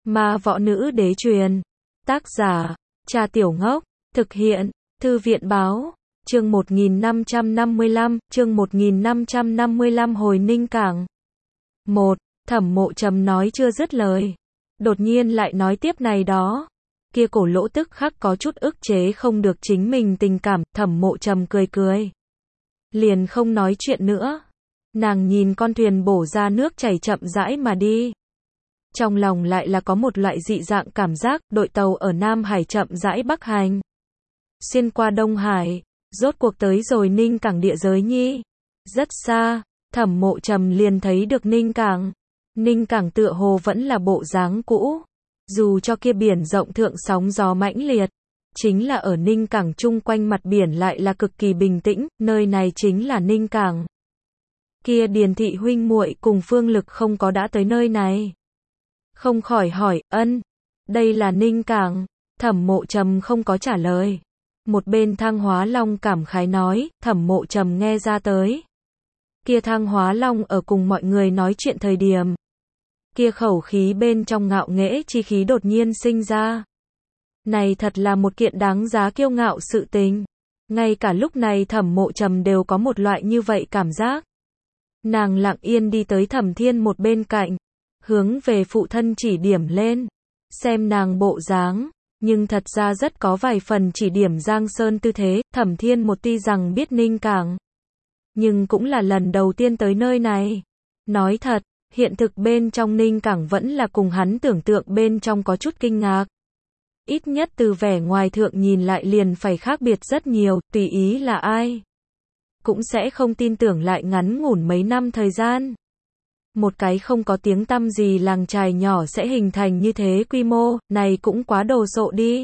Ma võ nữ đế truyền. Tác giả, Trà Tiểu Ngốc. Thực hiện, Thư viện báo. Chương 1555 hồi Ninh Cảng. 1. Thẩm Mộ Trầm nói chưa dứt lời. Đột nhiên lại nói tiếp này đó. Kia cổ lỗ tức khắc có chút ức chế không được chính mình tình cảm, Thẩm Mộ Trầm cười cười. Liền không nói chuyện nữa. Nàng nhìn con thuyền bổ ra nước chảy chậm rãi mà đi. Trong lòng lại là có một loại dị dạng cảm giác, đội tàu ở Nam Hải chậm rãi bắc hành. Xuyên qua Đông Hải, rốt cuộc tới rồi Ninh Cảng địa giới nhi. Rất xa, Thẩm Mộ Trầm liền thấy được Ninh Cảng. Ninh Cảng tựa hồ vẫn là bộ dáng cũ. Dù cho kia biển rộng thượng sóng gió mãnh liệt, chính là ở Ninh Cảng chung quanh mặt biển lại là cực kỳ bình tĩnh, nơi này chính là Ninh Cảng. Kia Điền thị huynh muội cùng Phương Lực không có đã tới nơi này. Không khỏi hỏi, ân, đây là Ninh Cảng. Thẩm Mộ Trầm không có trả lời. Một bên Thang Hóa Long cảm khái nói, Thẩm Mộ Trầm nghe ra tới. Kia Thang Hóa Long ở cùng mọi người nói chuyện thời điểm. Kia khẩu khí bên trong ngạo nghễ chi khí đột nhiên sinh ra. Này thật là một kiện đáng giá kiêu ngạo sự tình. Ngay cả lúc này Thẩm Mộ Trầm đều có một loại như vậy cảm giác. Nàng lặng yên đi tới Thẩm Thiên một bên cạnh. Hướng về phụ thân chỉ điểm lên. Xem nàng bộ dáng. Nhưng thật ra rất có vài phần chỉ điểm Giang Sơn tư thế. Thẩm Thiên một tuy rằng biết Ninh Cảng, nhưng cũng là lần đầu tiên tới nơi này. Nói thật, hiện thực bên trong Ninh Cảng vẫn là cùng hắn tưởng tượng bên trong có chút kinh ngạc. Ít nhất từ vẻ ngoài thượng nhìn lại liền phải khác biệt rất nhiều, tùy ý là ai cũng sẽ không tin tưởng lại ngắn ngủn mấy năm thời gian. Một cái không có tiếng tăm gì làng chài nhỏ sẽ hình thành như thế quy mô, này cũng quá đồ sộ đi.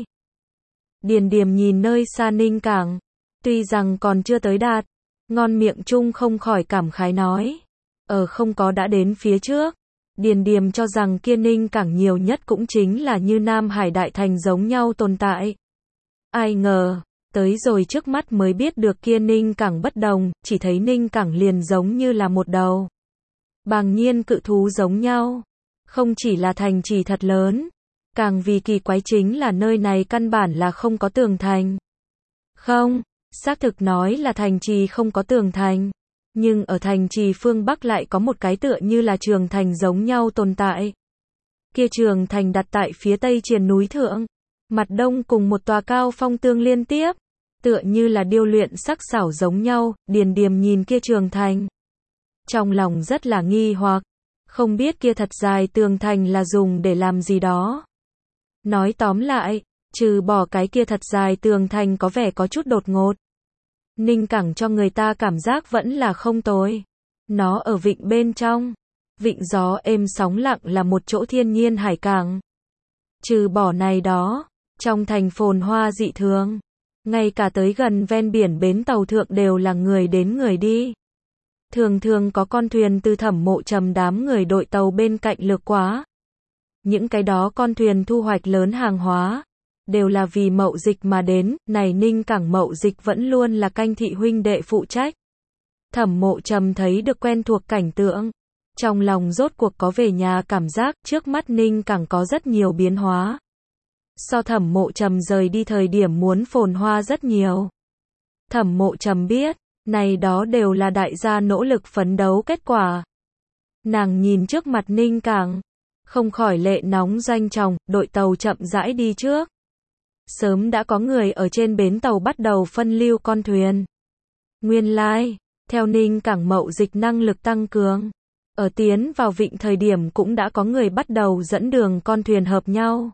Điền Điềm nhìn nơi xa Ninh Cảng, tuy rằng còn chưa tới đạt, ngon miệng chung không khỏi cảm khái nói. Không có đã đến phía trước, Điền Điềm cho rằng kia Ninh Cảng nhiều nhất cũng chính là như Nam Hải Đại Thành giống nhau tồn tại. Ai ngờ, tới rồi trước mắt mới biết được kia Ninh Cảng bất đồng, chỉ thấy Ninh Cảng liền giống như là một đầu bàng nhiên cự thú giống nhau. Không chỉ là thành trì thật lớn, càng vì kỳ quái chính là nơi này căn bản là không có tường thành. Không, xác thực nói là thành trì không có tường thành. Nhưng ở thành trì phương Bắc lại có một cái tựa như là trường thành giống nhau tồn tại. Kia trường thành đặt tại phía tây triền núi thượng. Mặt đông cùng một tòa cao phong tương liên tiếp. Tựa như là điêu luyện sắc sảo giống nhau, Điền Điềm nhìn kia trường thành. Trong lòng rất là nghi hoặc. Không biết kia thật dài tường thành là dùng để làm gì đó. Nói tóm lại, trừ bỏ cái kia thật dài tường thành có vẻ có chút đột ngột. Ninh Cảng cho người ta cảm giác vẫn là không tồi. Nó ở vịnh bên trong. Vịnh gió êm sóng lặng là một chỗ thiên nhiên hải cảng. Trừ bỏ này đó, trong thành phồn hoa dị thường. Ngay cả tới gần ven biển bến tàu thượng đều là người đến người đi. Thường thường có con thuyền từ Thẩm Mộ Trầm đám người đội tàu bên cạnh lược quá. Những cái đó con thuyền thu hoạch lớn hàng hóa. Đều là vì mậu dịch mà đến, này Ninh Cảng mậu dịch vẫn luôn là Canh thị huynh đệ phụ trách. Thẩm Mộ Trầm thấy được quen thuộc cảnh tượng. Trong lòng rốt cuộc có về nhà cảm giác, trước mắt Ninh Cảng có rất nhiều biến hóa. So Thẩm Mộ Trầm rời đi thời điểm muốn phồn hoa rất nhiều. Thẩm Mộ Trầm biết, này đó đều là đại gia nỗ lực phấn đấu kết quả. Nàng nhìn trước mặt Ninh Cảng, không khỏi lệ nóng doanh tròng, đội tàu chậm rãi đi trước. Sớm đã có người ở trên bến tàu bắt đầu phân lưu con thuyền. Nguyên lai, theo Ninh Cảng mậu dịch năng lực tăng cường, ở tiến vào vịnh thời điểm cũng đã có người bắt đầu dẫn đường con thuyền hợp nhau.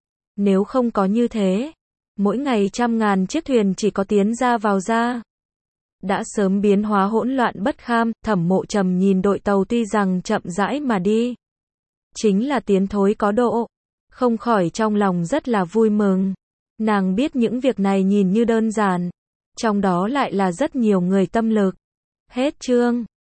Nếu không có như thế, mỗi ngày trăm ngàn chiếc thuyền chỉ có tiến ra vào ra. Đã sớm biến hóa hỗn loạn bất kham, Thẩm Mộ Trầm nhìn đội tàu tuy rằng chậm rãi mà đi, chính là tiến thối có độ, không khỏi trong lòng rất là vui mừng. Nàng biết những việc này nhìn như đơn giản, trong đó lại là rất nhiều người tâm lực. Hết chương.